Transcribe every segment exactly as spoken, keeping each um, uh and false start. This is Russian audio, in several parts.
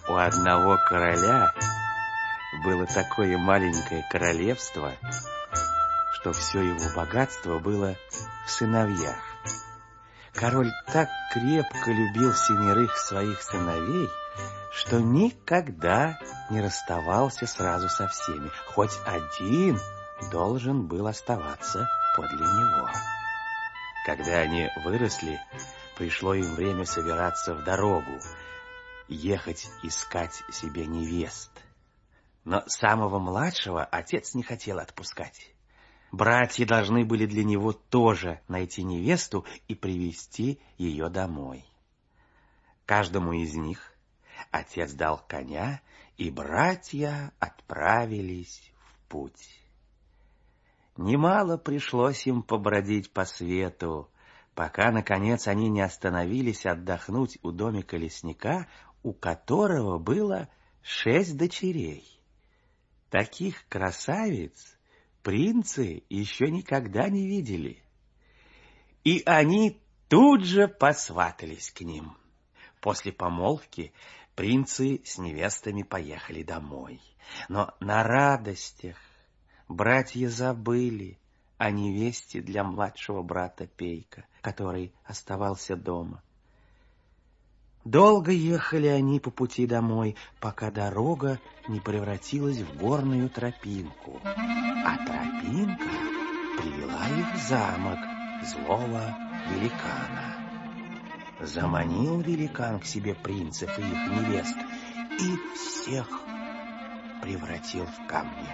У одного короля было такое маленькое королевство, что все его богатство было в сыновьях. Король так крепко любил семерых своих сыновей, что никогда не расставался сразу со всеми, хоть один должен был оставаться подле него. Когда они выросли, пришло им время собираться в дорогу, ехать искать себе невест. Но самого младшего отец не хотел отпускать. Братья должны были для него тоже найти невесту и привести ее домой. Каждому из них отец дал коня, и братья отправились в путь. Немало пришлось им побродить по свету, пока, наконец, они не остановились отдохнуть у домика лесника, у которого было шесть дочерей. Таких красавиц принцы еще никогда не видели. И они тут же посватались к ним. После помолвки принцы с невестами поехали домой. Но на радостях братья забыли о невесте для младшего брата Пейка, который оставался дома. Долго ехали они по пути домой, пока дорога не превратилась в горную тропинку, а тропинка привела их в замок злого великана. Заманил великан к себе принцев и их невест и всех превратил в камни.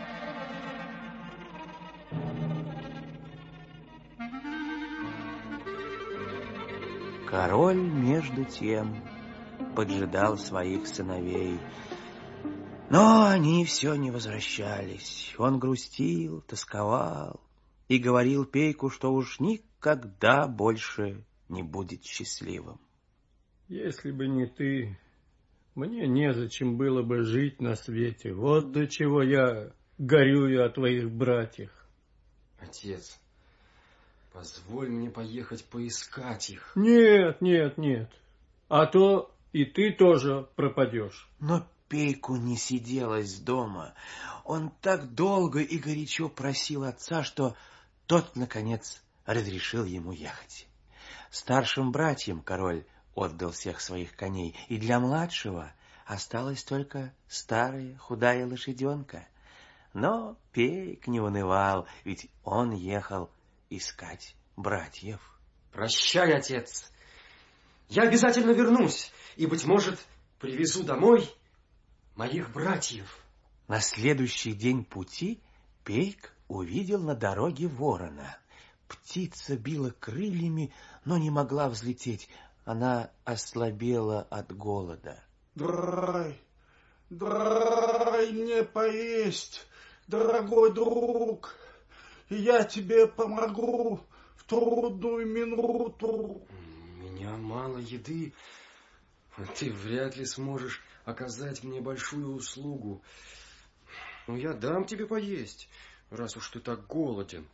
Король, между тем, поджидал своих сыновей, но они все не возвращались. Он грустил, тосковал и говорил Пейку, что уж никогда больше не будет счастливым. Если бы не ты, мне незачем было бы жить на свете. Вот до чего я горюю о твоих братьях. Отец, позволь мне поехать поискать их. Нет, нет, нет. А то и ты тоже пропадешь. Но Пейку не сиделось дома. Он так долго и горячо просил отца, что тот, наконец, разрешил ему ехать. Старшим братьям король отдал всех своих коней, и для младшего осталась только старая худая лошаденка. Но Пейк не унывал, ведь он ехал искать братьев. Прощай, отец. Я обязательно вернусь, и, быть может, привезу домой моих братьев. На следующий день пути Пейк увидел на дороге ворона. Птица била крыльями, но не могла взлететь. Она ослабела от голода. Драй, драй мне поесть, дорогой друг. Я тебе помогу в трудную минуту. У меня мало еды. Ты вряд ли сможешь оказать мне большую услугу. Но я дам тебе поесть, раз уж ты так голоден.